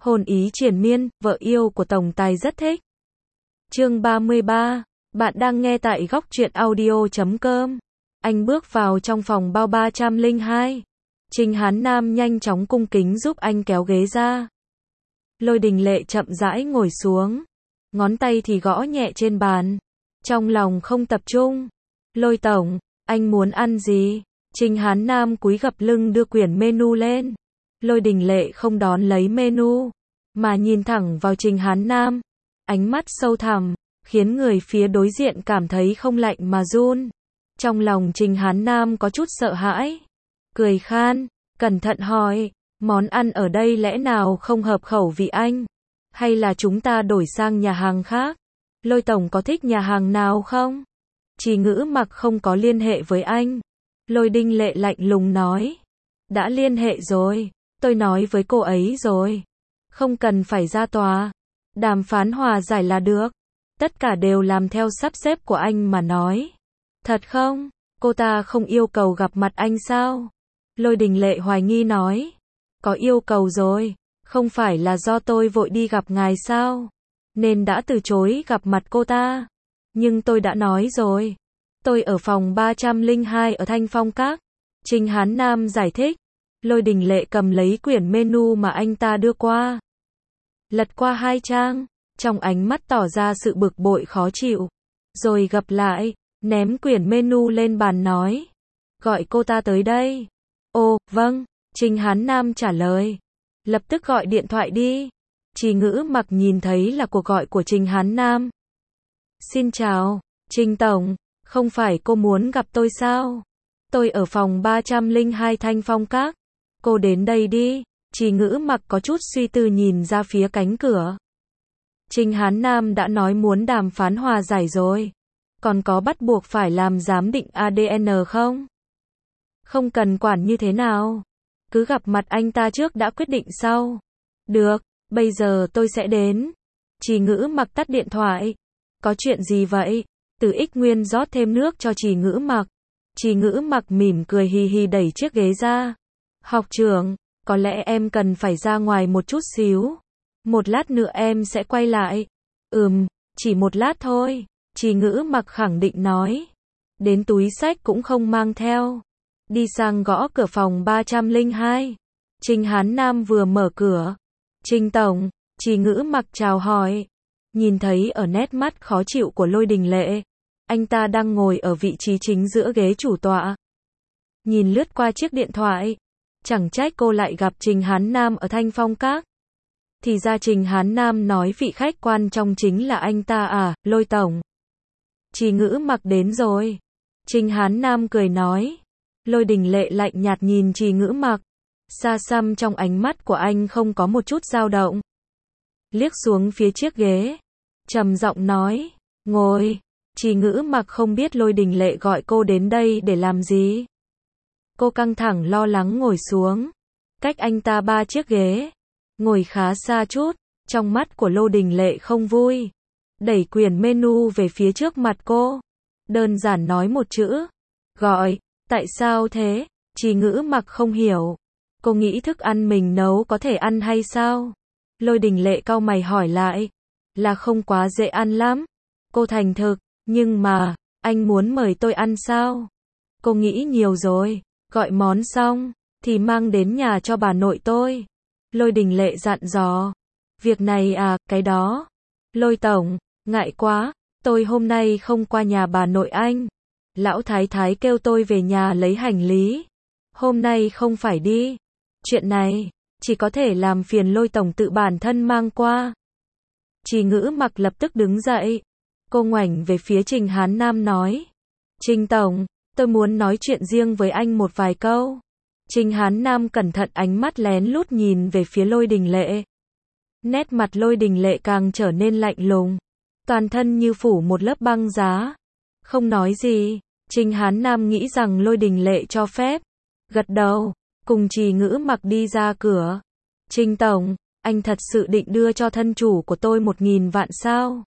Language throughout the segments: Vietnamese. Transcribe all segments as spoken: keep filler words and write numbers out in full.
Hồn ý triền miên, vợ yêu của tổng tài rất thích. Chương ba mươi ba, bạn đang nghe tại góc truyện audio chấm com. Anh bước vào trong phòng bao ba trăm lẻ hai. Trình Hán Nam nhanh chóng cung kính giúp anh kéo ghế ra. Lôi Đình Lệ chậm rãi ngồi xuống, ngón tay thì gõ nhẹ trên bàn, trong lòng không tập trung. Lôi tổng, anh muốn ăn gì? Trình Hán Nam cúi gập lưng đưa quyển menu lên. Lôi Đình Lệ không đón lấy menu, mà nhìn thẳng vào Trình Hán Nam, ánh mắt sâu thẳm, khiến người phía đối diện cảm thấy không lạnh mà run. Trong lòng Trình Hán Nam có chút sợ hãi, cười khan, cẩn thận hỏi, món ăn ở đây lẽ nào không hợp khẩu vị anh? Hay là chúng ta đổi sang nhà hàng khác? Lôi tổng có thích nhà hàng nào không? Chỉ Ngữ Mặc không có liên hệ với anh. Lôi Đình Lệ lạnh lùng nói, đã liên hệ rồi, tôi nói với cô ấy rồi, không cần phải ra tòa, đàm phán hòa giải là được, tất cả đều làm theo sắp xếp của anh mà nói. Thật không? Cô ta không yêu cầu gặp mặt anh sao? Lôi Đình Lệ hoài nghi nói, có yêu cầu rồi, không phải là do tôi vội đi gặp ngài sao, nên đã từ chối gặp mặt cô ta. Nhưng tôi đã nói rồi, tôi ở phòng ba trăm lẻ hai ở Thanh Phong Các. Trình Hán Nam giải thích. Lôi Đình Lệ cầm lấy quyển menu mà anh ta đưa qua, lật qua hai trang, trong ánh mắt tỏ ra sự bực bội khó chịu, rồi gập lại, ném quyển menu lên bàn nói, gọi cô ta tới đây. Ồ, vâng, Trình Hán Nam trả lời, lập tức gọi điện thoại đi. Chỉ Ngữ Mặc nhìn thấy là cuộc gọi của Trình Hán Nam. Xin chào, Trình tổng, không phải cô muốn gặp tôi sao? Tôi ở phòng ba trăm lẻ hai Thanh Phong Các. Cô đến đây đi. Chỉ Ngữ Mặc có chút suy tư nhìn ra phía cánh cửa. Trình Hán Nam đã nói muốn đàm phán hòa giải rồi, còn có bắt buộc phải làm giám định a đê en không? Không cần quản như thế nào, cứ gặp mặt anh ta trước đã quyết định sau. Được, bây giờ tôi sẽ đến. Chỉ Ngữ Mặc tắt điện thoại. Có chuyện gì vậy? Từ Ích Nguyên rót thêm nước cho Chỉ Ngữ Mặc. Chỉ Ngữ Mặc mỉm cười hì hì đẩy chiếc ghế ra. Học trưởng, có lẽ em cần phải ra ngoài một chút xíu. Một lát nữa em sẽ quay lại. Ừm, chỉ một lát thôi. Chỉ Ngữ Mặc khẳng định nói. Đến túi xách cũng không mang theo. Đi sang gõ cửa phòng ba trăm lẻ hai. Trình Hán Nam vừa mở cửa. Trình tổng, Chỉ Ngữ Mặc chào hỏi. Nhìn thấy ở nét mắt khó chịu của Lôi Đình Lệ, anh ta đang ngồi ở vị trí chính giữa ghế chủ tọa. Nhìn lướt qua chiếc điện thoại, chẳng trách cô lại gặp Trình Hán Nam ở Thanh Phong Các. Thì ra Trình Hán Nam nói vị khách quan trọng chính là anh ta à, Lôi tổng. Chỉ Ngữ Mặc đến rồi. Trình Hán Nam cười nói. Lôi Đình Lệ lạnh nhạt nhìn Chỉ Ngữ Mặc. Xa xăm trong ánh mắt của anh không có một chút dao động. Liếc xuống phía chiếc ghế, trầm giọng nói, ngồi. Chỉ Ngữ Mặc không biết Lôi Đình Lệ gọi cô đến đây để làm gì. Cô căng thẳng lo lắng ngồi xuống, cách anh ta ba chiếc ghế, ngồi khá xa chút. Trong mắt của Lôi Đình Lệ không vui, đẩy quyển menu về phía trước mặt cô, đơn giản nói một chữ, gọi. Tại sao thế? Chỉ Ngữ Mặc không hiểu. Cô nghĩ thức ăn mình nấu có thể ăn hay sao? Lôi Đình Lệ cau mày hỏi lại. Là không quá dễ ăn lắm. Cô thành thực, nhưng mà, anh muốn mời tôi ăn sao? Cô nghĩ nhiều rồi, gọi món xong, thì mang đến nhà cho bà nội tôi. Lôi Đình Lệ dặn dò. Việc này à, cái đó. Lôi tổng, ngại quá, tôi hôm nay không qua nhà bà nội anh. Lão thái thái kêu tôi về nhà lấy hành lý. Hôm nay không phải đi. Chuyện này, chỉ có thể làm phiền Lôi tổng tự bản thân mang qua. Chỉ Ngữ Mặc lập tức đứng dậy. Cô ngoảnh về phía Trình Hán Nam nói. Trình tổng, tôi muốn nói chuyện riêng với anh một vài câu. Trình Hán Nam cẩn thận ánh mắt lén lút nhìn về phía Lôi Đình Lệ. Nét mặt Lôi Đình Lệ càng trở nên lạnh lùng. Toàn thân như phủ một lớp băng giá. Không nói gì. Trình Hán Nam nghĩ rằng Lôi Đình Lệ cho phép. Gật đầu, cùng Chỉ Ngữ Mặc đi ra cửa. Trình tổng, anh thật sự định đưa cho thân chủ của tôi một nghìn vạn sao?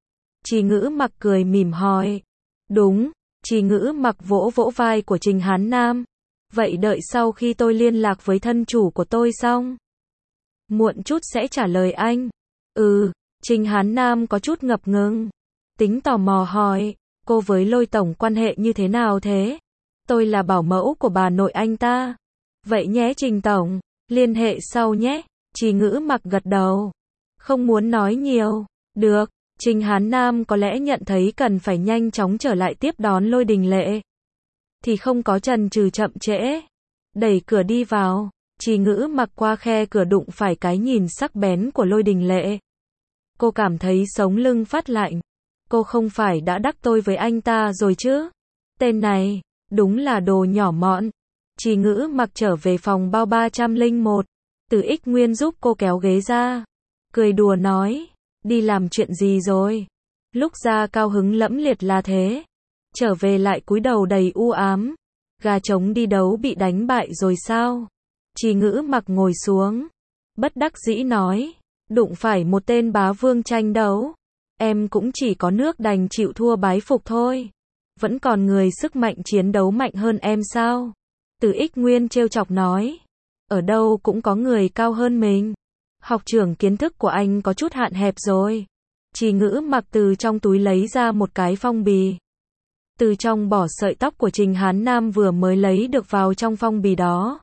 Chỉ Ngữ Mặc cười mỉm hỏi. Đúng. Chỉ Ngữ Mặc vỗ vỗ vai của Trình Hán Nam. Vậy đợi sau khi tôi liên lạc với thân chủ của tôi xong, muộn chút sẽ trả lời anh. Ừ, Trình Hán Nam có chút ngập ngừng. Tính tò mò hỏi, cô với Lôi tổng quan hệ như thế nào thế? Tôi là bảo mẫu của bà nội anh ta. Vậy nhé Trình tổng, liên hệ sau nhé. Trì Ngữ Mặc gật đầu. Không muốn nói nhiều. Được, Trình Hán Nam có lẽ nhận thấy cần phải nhanh chóng trở lại tiếp đón Lôi Đình Lệ. Thì không có chần chừ chậm trễ. Đẩy cửa đi vào, Trì Ngữ Mặc qua khe cửa đụng phải cái nhìn sắc bén của Lôi Đình Lệ. Cô cảm thấy sống lưng phát lạnh. Cô không phải đã đắc tội với anh ta rồi chứ? Tên này, đúng là đồ nhỏ mọn. Trì Ngữ Mặc trở về phòng bao ba trăm lẻ một. Từ Ích Nguyên giúp cô kéo ghế ra. Cười đùa nói, đi làm chuyện gì rồi? Lúc ra cao hứng lẫm liệt là thế. Trở về lại cúi đầu đầy u ám. Gà trống đi đấu bị đánh bại rồi sao? Trì Ngữ Mặc ngồi xuống. Bất đắc dĩ nói, đụng phải một tên bá vương tranh đấu. Em cũng chỉ có nước đành chịu thua bái phục thôi. Vẫn còn người sức mạnh chiến đấu mạnh hơn em sao? Từ Ích Nguyên trêu chọc nói. Ở đâu cũng có người cao hơn mình. Học trưởng kiến thức của anh có chút hạn hẹp rồi. Trì Ngữ Mặc từ trong túi lấy ra một cái phong bì. Từ trong bỏ sợi tóc của Trình Hán Nam vừa mới lấy được vào trong phong bì đó.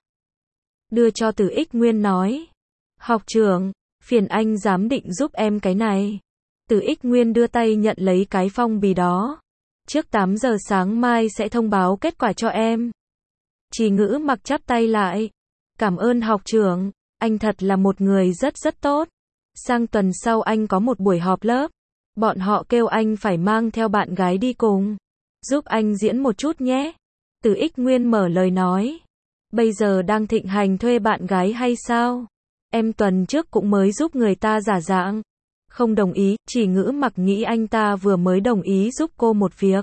Đưa cho Từ Ích Nguyên nói. Học trưởng, phiền anh giám định giúp em cái này. Từ Ích Nguyên đưa tay nhận lấy cái phong bì đó. Trước tám giờ sáng mai sẽ thông báo kết quả cho em. Trì Ngữ Mặc chắp tay lại. Cảm ơn học trưởng, anh thật là một người rất rất tốt. Sang tuần sau anh có một buổi họp lớp. Bọn họ kêu anh phải mang theo bạn gái đi cùng. Giúp anh diễn một chút nhé. Từ Ích Nguyên mở lời nói. Bây giờ đang thịnh hành thuê bạn gái hay sao? Em tuần trước cũng mới giúp người ta giả dạng. Không đồng ý, Trì Ngữ Mặc nghĩ anh ta vừa mới đồng ý giúp cô một việc.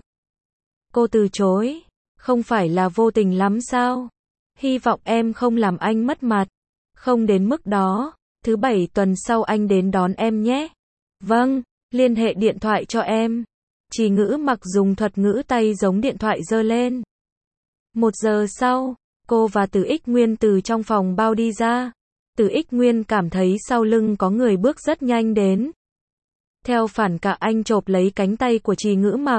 Cô từ chối. Không phải là vô tình lắm sao? Hy vọng em không làm anh mất mặt. Không đến mức đó. Thứ bảy tuần sau anh đến đón em nhé. Vâng, liên hệ điện thoại cho em. Trì Ngữ Mặc dùng thuật ngữ tay giống điện thoại giơ lên. Một giờ sau, cô và Từ Ích Nguyên từ trong phòng bao đi ra. Từ Ích Nguyên cảm thấy sau lưng có người bước rất nhanh đến. Theo phản cả anh chộp lấy cánh tay của Trì Ngữ Mặc.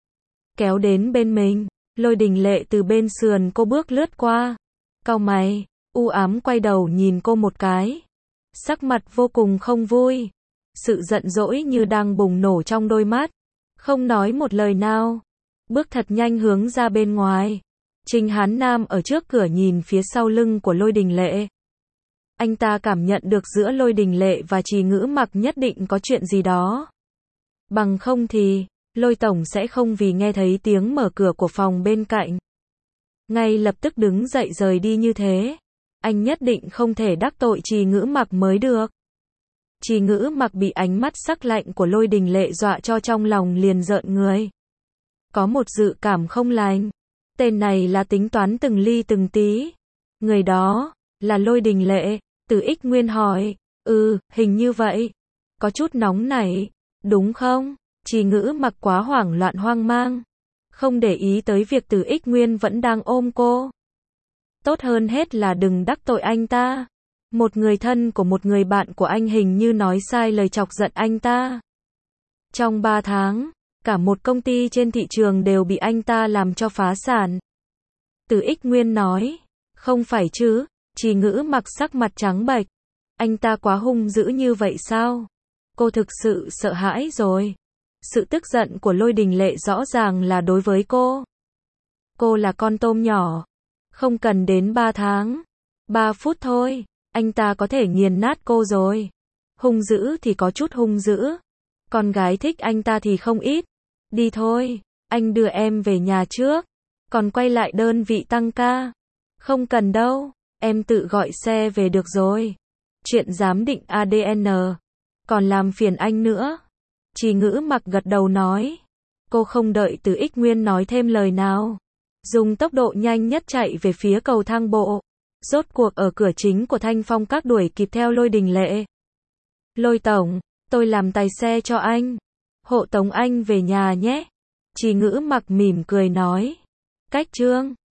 Kéo đến bên mình, Lôi Đình Lệ từ bên sườn cô bước lướt qua. Cau mày, u ám quay đầu nhìn cô một cái. Sắc mặt vô cùng không vui. Sự giận dỗi như đang bùng nổ trong đôi mắt. Không nói một lời nào. Bước thật nhanh hướng ra bên ngoài. Trình Hán Nam ở trước cửa nhìn phía sau lưng của Lôi Đình Lệ. Anh ta cảm nhận được giữa Lôi Đình Lệ và Trì Ngữ Mặc nhất định có chuyện gì đó. Bằng không thì, Lôi tổng sẽ không vì nghe thấy tiếng mở cửa của phòng bên cạnh. Ngay lập tức đứng dậy rời đi như thế. Anh nhất định không thể đắc tội Trì Ngữ Mặc mới được. Trì Ngữ Mặc bị ánh mắt sắc lạnh của Lôi Đình Lệ dọa cho trong lòng liền rợn người. Có một dự cảm không lành. Tên này là tính toán từng ly từng tí. Người đó, là Lôi Đình Lệ. Từ Ích Nguyên hỏi. Ừ, hình như vậy. Có chút nóng nảy, đúng không? Trì Ngữ Mặc quá hoảng loạn hoang mang. Không để ý tới việc Từ Ích Nguyên vẫn đang ôm cô. Tốt hơn hết là đừng đắc tội anh ta. Một người thân của một người bạn của anh hình như nói sai lời chọc giận anh ta. Trong ba tháng, cả một công ty trên thị trường đều bị anh ta làm cho phá sản. Từ Ích Nguyên nói. Không phải chứ? Trì Ngữ Mặc sắc mặt trắng bệch. Anh ta quá hung dữ như vậy sao? Cô thực sự sợ hãi rồi. Sự tức giận của Lôi Đình Lệ rõ ràng là đối với cô. Cô là con tôm nhỏ. Không cần đến ba tháng. Ba phút thôi. Anh ta có thể nghiền nát cô rồi. Hung dữ thì có chút hung dữ. Con gái thích anh ta thì không ít. Đi thôi. Anh đưa em về nhà trước. Còn quay lại đơn vị tăng ca. Không cần đâu. Em tự gọi xe về được rồi. Chuyện giám định a đê en. Còn làm phiền anh nữa. Trì Ngữ Mặc gật đầu nói. Cô không đợi Từ Ích Nguyên nói thêm lời nào. Dùng tốc độ nhanh nhất chạy về phía cầu thang bộ. Rốt cuộc ở cửa chính của Thanh Phong Các đuổi kịp theo Lôi Đình Lệ. Lôi tổng, tôi làm tài xe cho anh. Hộ tống anh về nhà nhé. Trì Ngữ Mặc mỉm cười nói. Cách chương